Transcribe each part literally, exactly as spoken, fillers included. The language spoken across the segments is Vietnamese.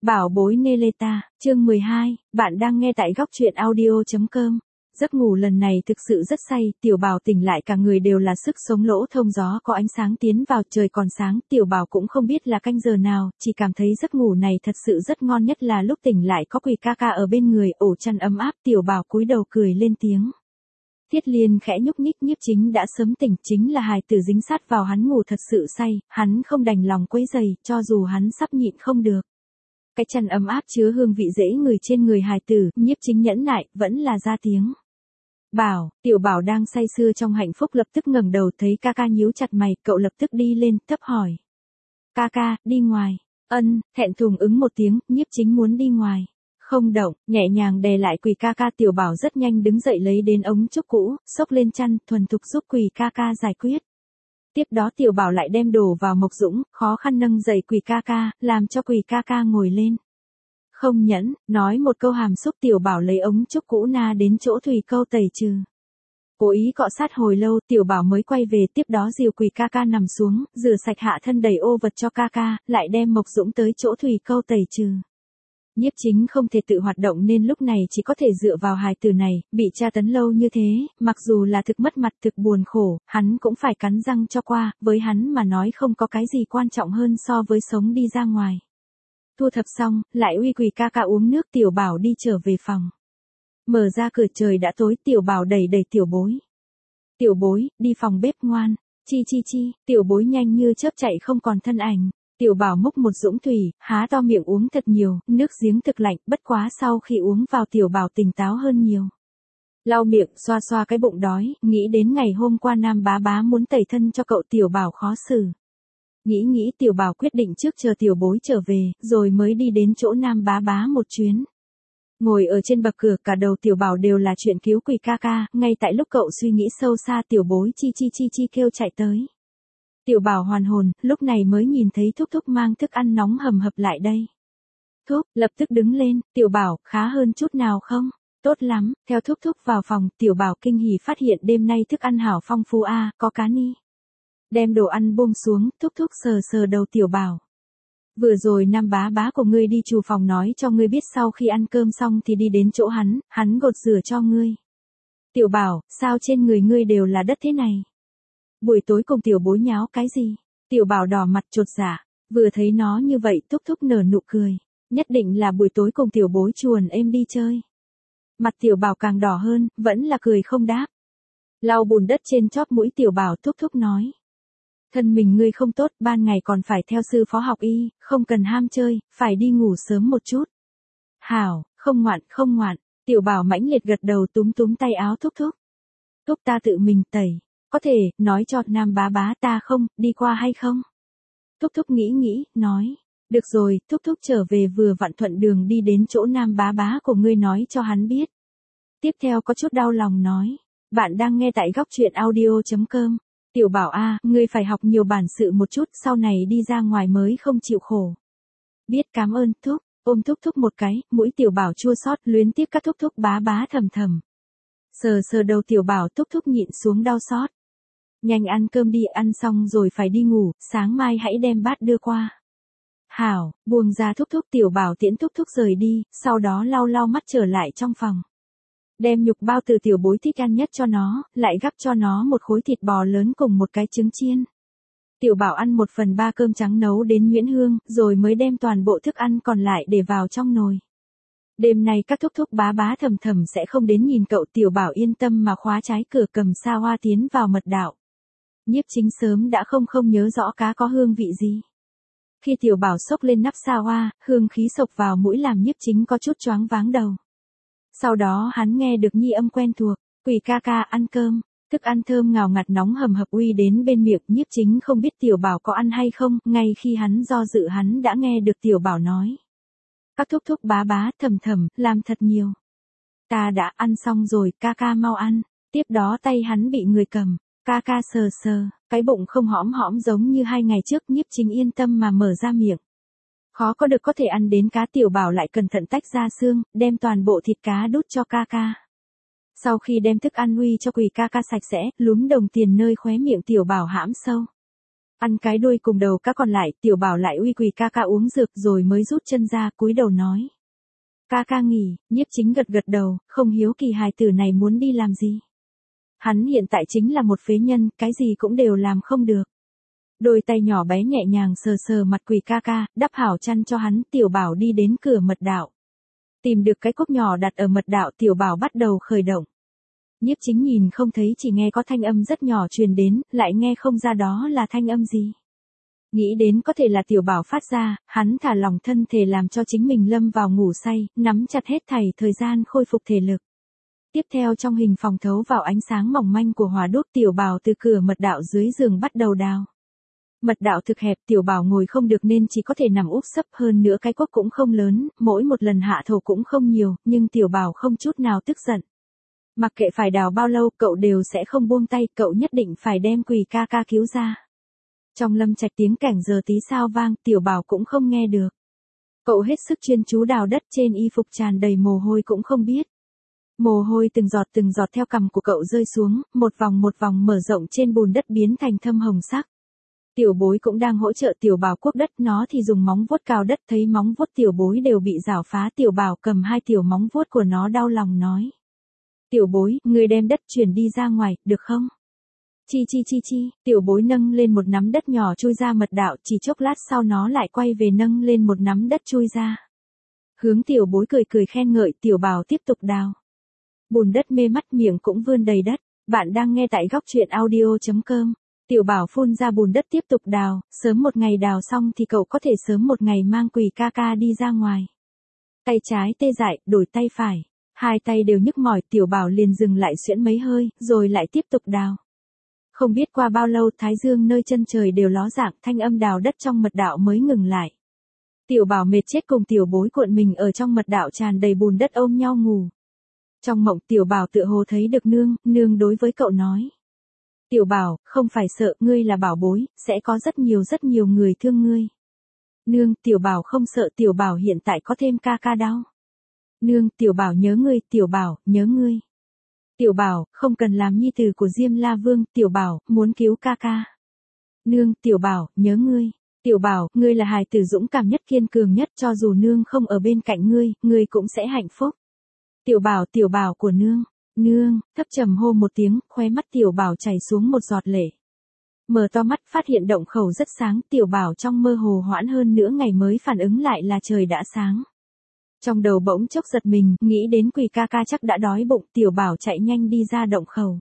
Bảo bối Neleta, chương mười hai, bạn đang nghe tại góc truyện audio.com. Giấc ngủ lần này thực sự rất say, Tiểu Bảo tỉnh lại cả người đều là sức sống, lỗ thông gió có ánh sáng tiến vào, trời còn sáng, Tiểu Bảo cũng không biết là canh giờ nào, chỉ cảm thấy giấc ngủ này thật sự rất ngon, nhất là lúc tỉnh lại có Quỳ ca ca ở bên người, ổ chăn ấm áp, Tiểu Bảo cúi đầu cười lên tiếng. Thiết Liên khẽ nhúc nhích, Nhiếp Chính đã sớm tỉnh, chính là hài tử dính sát vào hắn ngủ thật sự say, hắn không đành lòng quấy giày, cho dù hắn sắp nhịn không được. Cái chăn ấm áp chứa hương vị dễ ngửi trên người hài tử, Nhiếp Chính nhẫn nại, vẫn là ra tiếng. Bảo, Tiểu Bảo đang say sưa trong hạnh phúc lập tức ngẩng đầu thấy ca ca nhíu chặt mày, cậu lập tức đi lên, thấp hỏi. Ca ca, đi ngoài. Ân, thẹn thùng ứng một tiếng, Nhiếp Chính muốn đi ngoài. Không động, nhẹ nhàng đè lại Quỳ ca ca, Tiểu Bảo rất nhanh đứng dậy lấy đến ống trúc cũ, xốc lên chăn, thuần thục giúp Quỳ ca ca giải quyết. Tiếp đó Tiểu Bảo lại đem đồ vào Mộc Dũng, khó khăn nâng dậy Quỳ ca ca, làm cho Quỳ ca ca ngồi lên. Không nhẫn, nói một câu hàm xúc, Tiểu Bảo lấy ống trúc cũ na đến chỗ thủy câu tẩy trừ. Cố ý cọ sát hồi lâu, Tiểu Bảo mới quay về, tiếp đó dìu Quỳ ca ca nằm xuống, rửa sạch hạ thân đầy ô vật cho ca ca, lại đem Mộc Dũng tới chỗ thủy câu tẩy trừ. Nhiếp Chính không thể tự hoạt động nên lúc này chỉ có thể dựa vào hài tử này, bị tra tấn lâu như thế, mặc dù là thực mất mặt thực buồn khổ, hắn cũng phải cắn răng cho qua, với hắn mà nói không có cái gì quan trọng hơn so với sống đi ra ngoài. Thu thập xong, lại uy Quỳ ca ca uống nước, Tiểu Bảo đi trở về phòng. Mở ra cửa trời đã tối, Tiểu Bảo đẩy đẩy Tiểu Bối. Tiểu Bối, đi phòng bếp ngoan, chi chi chi, Tiểu Bối nhanh như chớp chạy không còn thân ảnh. Tiểu Bảo múc một dũng thủy, há to miệng uống thật nhiều, nước giếng thực lạnh, bất quá sau khi uống vào Tiểu Bảo tỉnh táo hơn nhiều. Lau miệng, xoa xoa cái bụng đói, nghĩ đến ngày hôm qua Nam bá bá muốn tẩy thân cho cậu, Tiểu Bảo khó xử. Nghĩ nghĩ Tiểu Bảo quyết định trước chờ Tiểu Bối trở về, rồi mới đi đến chỗ Nam bá bá một chuyến. Ngồi ở trên bậc cửa, cả đầu Tiểu Bảo đều là chuyện cứu Quỳ ca ca, ngay tại lúc cậu suy nghĩ sâu xa, Tiểu Bối chi chi chi chi kêu chạy tới. Tiểu Bảo hoàn hồn, lúc này mới nhìn thấy Thúc Thúc mang thức ăn nóng hầm hập lại đây. Thúc, lập tức đứng lên, Tiểu Bảo, khá hơn chút nào không? Tốt lắm, theo Thúc Thúc vào phòng, Tiểu Bảo kinh hỉ phát hiện đêm nay thức ăn hảo phong phú a, có cá ni. Đem đồ ăn buông xuống, Thúc Thúc sờ sờ đầu Tiểu Bảo. Vừa rồi Nam bá bá của ngươi đi trù phòng nói cho ngươi biết sau khi ăn cơm xong thì đi đến chỗ hắn, hắn gột rửa cho ngươi. Tiểu Bảo, sao trên người ngươi đều là đất thế này? Buổi tối cùng Tiểu Bối nháo cái gì? Tiểu Bảo đỏ mặt chột dạ, vừa thấy nó như vậy Thúc Thúc nở nụ cười. Nhất định là buổi tối cùng Tiểu Bối chuồn êm đi chơi. Mặt Tiểu Bảo càng đỏ hơn, vẫn là cười không đáp. Lau bùn đất trên chóp mũi, Tiểu Bảo Thúc Thúc nói. Thân mình ngươi không tốt, ban ngày còn phải theo sư phó học y, không cần ham chơi, phải đi ngủ sớm một chút. Hảo, không ngoạn, không ngoạn, Tiểu Bảo mãnh liệt gật đầu, túm túm tay áo Thúc Thúc. Thúc ta tự mình tẩy, có thể, nói cho Nam bá bá ta không, đi qua hay không? Thúc Thúc nghĩ nghĩ, nói, được rồi, Thúc Thúc trở về vừa vặn thuận đường đi đến chỗ Nam bá bá của ngươi nói cho hắn biết. Tiếp theo có chút đau lòng nói, bạn đang nghe tại góc truyện audio.com. Tiểu Bảo a, ngươi phải học nhiều bản sự một chút, sau này đi ra ngoài mới không chịu khổ. Biết, cảm ơn Thúc, ôm Thúc Thúc một cái, mũi Tiểu Bảo chua xót, luyến tiếc các Thúc Thúc bá bá thầm thầm. Sờ sờ đầu Tiểu Bảo, Thúc Thúc nhịn xuống đau xót. Nhanh ăn cơm đi, ăn xong rồi phải đi ngủ, sáng mai hãy đem bát đưa qua. Hảo, buông ra Thúc Thúc, Tiểu Bảo tiễn Thúc Thúc rời đi, sau đó lau lau mắt trở lại trong phòng. Đem nhục bao từ Tiểu Bối thích ăn nhất cho nó, lại gắp cho nó một khối thịt bò lớn cùng một cái trứng chiên. Tiểu Bảo ăn một phần ba cơm trắng nấu đến nhuyễn hương, rồi mới đem toàn bộ thức ăn còn lại để vào trong nồi. Đêm nay các Thúc Thúc bá bá thầm thầm sẽ không đến nhìn cậu, Tiểu Bảo yên tâm mà khóa trái cửa, cầm sa hoa tiến vào mật đạo. Nhiếp Chính sớm đã không không nhớ rõ cá có hương vị gì. Khi Tiểu Bảo xốc lên nắp sa hoa, hương khí sộc vào mũi làm Nhiếp Chính có chút choáng váng đầu. Sau đó hắn nghe được nhi âm quen thuộc, Quỳ ca ca ăn cơm, thức ăn thơm ngào ngạt nóng hầm hập uy đến bên miệng, Nhiếp Chính không biết Tiểu Bảo có ăn hay không, ngay khi hắn do dự hắn đã nghe được Tiểu Bảo nói. Các Thúc Thúc bá bá thầm thầm, làm thật nhiều. Ta đã ăn xong rồi, ca ca mau ăn, tiếp đó tay hắn bị người cầm, ca ca sờ sờ, cái bụng không hõm hõm giống như hai ngày trước, Nhiếp Chính yên tâm mà mở ra miệng. Khó có được có thể ăn đến cá, Tiểu Bảo lại cẩn thận tách ra xương, đem toàn bộ thịt cá đút cho ca ca. Sau khi đem thức ăn uy cho Quỳ ca ca sạch sẽ, lúm đồng tiền nơi khóe miệng Tiểu Bảo hãm sâu. Ăn cái đuôi cùng đầu cá còn lại, tiểu bảo lại uy quỳ ca ca uống dược rồi mới rút chân ra, cúi đầu nói. Ca ca nghỉ, Nhiếp Chính gật gật đầu, không hiếu kỳ hài tử này muốn đi làm gì. Hắn hiện tại chính là một phế nhân, cái gì cũng đều làm không được. Đôi tay nhỏ bé nhẹ nhàng sờ sờ mặt quỳ ca ca, đắp hảo chăn cho hắn, tiểu bảo đi đến cửa mật đạo. Tìm được cái cốc nhỏ đặt ở mật đạo, tiểu bảo bắt đầu khởi động. Nhiếp Chính nhìn không thấy, chỉ nghe có thanh âm rất nhỏ truyền đến, lại nghe không ra đó là thanh âm gì. Nghĩ đến có thể là tiểu bảo phát ra, hắn thả lỏng thân thể làm cho chính mình lâm vào ngủ say, nắm chặt hết thảy thời gian khôi phục thể lực. Tiếp theo trong hình phòng thấu vào ánh sáng mỏng manh của hỏa đốt, tiểu bảo từ cửa mật đạo dưới giường bắt đầu đào. Mật đạo thực hẹp, tiểu bảo ngồi không được nên chỉ có thể nằm úp sấp, hơn nữa cái cốc cũng không lớn, mỗi một lần hạ thổ cũng không nhiều, nhưng tiểu bảo không chút nào tức giận. Mặc kệ phải đào bao lâu, cậu đều sẽ không buông tay, cậu nhất định phải đem quỳ ca ca cứu ra. Trong lâm trạch tiếng kẻng giờ tí sao vang, tiểu bảo cũng không nghe được. Cậu hết sức chuyên chú đào đất, trên y phục tràn đầy mồ hôi cũng không biết. Mồ hôi từng giọt từng giọt theo cằm của cậu rơi xuống, một vòng một vòng mở rộng trên bùn đất biến thành thâm hồng sắc. Tiểu bối cũng đang hỗ trợ tiểu bảo cuốc đất, nó thì dùng móng vuốt cào đất, thấy móng vuốt tiểu bối đều bị rào phá, tiểu bảo cầm hai tiểu móng vuốt của nó đau lòng nói. Tiểu bối, người đem đất chuyển đi ra ngoài, được không? Chi chi chi chi, tiểu bối nâng lên một nắm đất nhỏ chui ra mật đạo, chỉ chốc lát sau nó lại quay về nâng lên một nắm đất chui ra. Hướng tiểu bối cười cười khen ngợi, tiểu bảo tiếp tục đào. Bùn đất mê mắt, miệng cũng vươn đầy đất. Bạn đang nghe tại góc truyện audio chấm com. Tiểu bảo phun ra bùn đất tiếp tục đào, sớm một ngày đào xong thì cậu có thể sớm một ngày mang quỳ ca ca đi ra ngoài. Tay trái tê dại, đổi tay phải. Hai tay đều nhức mỏi, tiểu bảo liền dừng lại xuyễn mấy hơi, rồi lại tiếp tục đào. Không biết qua bao lâu, thái dương nơi chân trời đều ló dạng, thanh âm đào đất trong mật đạo mới ngừng lại. Tiểu bảo mệt chết cùng tiểu bối cuộn mình ở trong mật đạo tràn đầy bùn đất ôm nhau ngủ. Trong mộng tiểu bảo tựa hồ thấy được nương, nương đối với cậu nói. Tiểu bảo, không phải sợ, ngươi là bảo bối, sẽ có rất nhiều rất nhiều người thương ngươi. Nương, tiểu bảo không sợ, tiểu bảo hiện tại có thêm ca ca đau. Nương, tiểu bảo nhớ ngươi, tiểu bảo, nhớ ngươi. Tiểu bảo, không cần làm nhi tử của Diêm La Vương, tiểu bảo, muốn cứu ca ca. Nương, tiểu bảo, nhớ ngươi. Tiểu bảo, ngươi là hài tử dũng cảm nhất, kiên cường nhất, cho dù nương không ở bên cạnh ngươi, ngươi cũng sẽ hạnh phúc. Tiểu bảo, tiểu bảo của nương. Nương, thấp trầm hô một tiếng, khóe mắt tiểu bảo chảy xuống một giọt lệ. Mở to mắt phát hiện động khẩu rất sáng, tiểu bảo trong mơ hồ hoãn hơn nửa ngày mới phản ứng lại là trời đã sáng. Trong đầu bỗng chốc giật mình, nghĩ đến quỳ ca ca chắc đã đói bụng, tiểu bảo chạy nhanh đi ra động khẩu.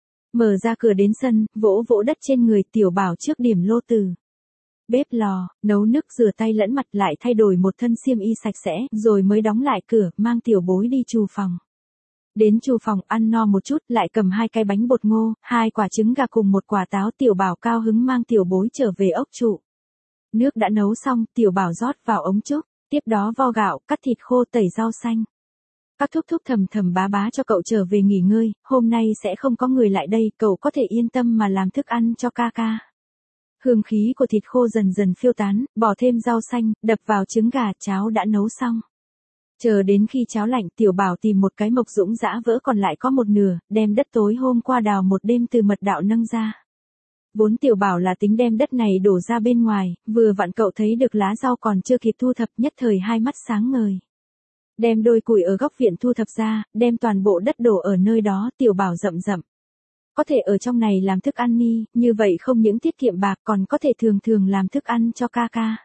Mở ra cửa đến sân, vỗ vỗ đất trên người, tiểu bảo trước điểm lô từ. Bếp lò, nấu nước rửa tay lẫn mặt, lại thay đổi một thân xiêm y sạch sẽ, rồi mới đóng lại cửa, mang tiểu bối đi trù phòng. Đến trù phòng ăn no một chút, lại cầm hai cái bánh bột ngô, hai quả trứng gà cùng một quả táo, tiểu bảo cao hứng mang tiểu bối trở về ốc trụ. Nước đã nấu xong, tiểu bảo rót vào ống trúc, tiếp đó vo gạo, cắt thịt khô, tẩy rau xanh. Các thúc thúc thầm thầm bá bá cho cậu trở về nghỉ ngơi, hôm nay sẽ không có người lại đây, cậu có thể yên tâm mà làm thức ăn cho ca ca. Hương khí của thịt khô dần dần phiêu tán, bỏ thêm rau xanh, đập vào trứng gà, cháo đã nấu xong. Chờ đến khi cháo lạnh, tiểu bảo tìm một cái mộc dũng dã vỡ còn lại có một nửa, đem đất tối hôm qua đào một đêm từ mật đạo nâng ra. Vốn tiểu bảo là tính đem đất này đổ ra bên ngoài, vừa vặn cậu thấy được lá rau còn chưa kịp thu thập, nhất thời hai mắt sáng ngời. Đem đôi củi ở góc viện thu thập ra, đem toàn bộ đất đổ ở nơi đó, tiểu bảo rậm rậm. Có thể ở trong này làm thức ăn ni, như vậy không những tiết kiệm bạc còn có thể thường thường làm thức ăn cho ca ca.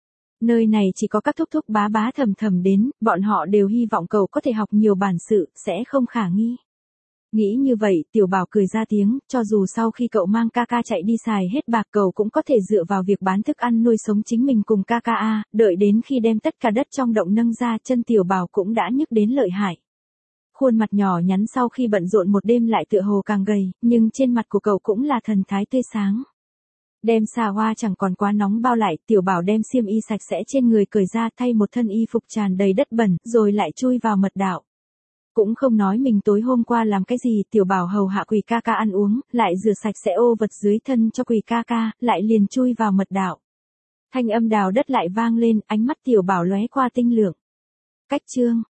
Nơi này chỉ có các thúc thúc bá bá thầm thầm đến, bọn họ đều hy vọng cậu có thể học nhiều bản sự, sẽ không khả nghi. Nghĩ như vậy, tiểu bảo cười ra tiếng, cho dù sau khi cậu mang ca ca chạy đi xài hết bạc, cậu cũng có thể dựa vào việc bán thức ăn nuôi sống chính mình cùng ca ca a. Đợi đến khi đem tất cả đất trong động nâng ra, chân tiểu bảo cũng đã nhức đến lợi hại. Khuôn mặt nhỏ nhắn sau khi bận rộn một đêm lại tựa hồ càng gầy, nhưng trên mặt của cậu cũng là thần thái tươi sáng. Đem xà hoa chẳng còn quá nóng bao lại, tiểu bảo đem xiêm y sạch sẽ trên người cởi ra, thay một thân y phục tràn đầy đất bẩn, rồi lại chui vào mật đạo. Cũng không nói mình tối hôm qua làm cái gì, tiểu bảo hầu hạ quỳ ca ca ăn uống, lại rửa sạch sẽ ô vật dưới thân cho quỳ ca ca, lại liền chui vào mật đạo. Thanh âm đào đất lại vang lên, ánh mắt tiểu bảo lóe qua tinh lượng. Cách chương,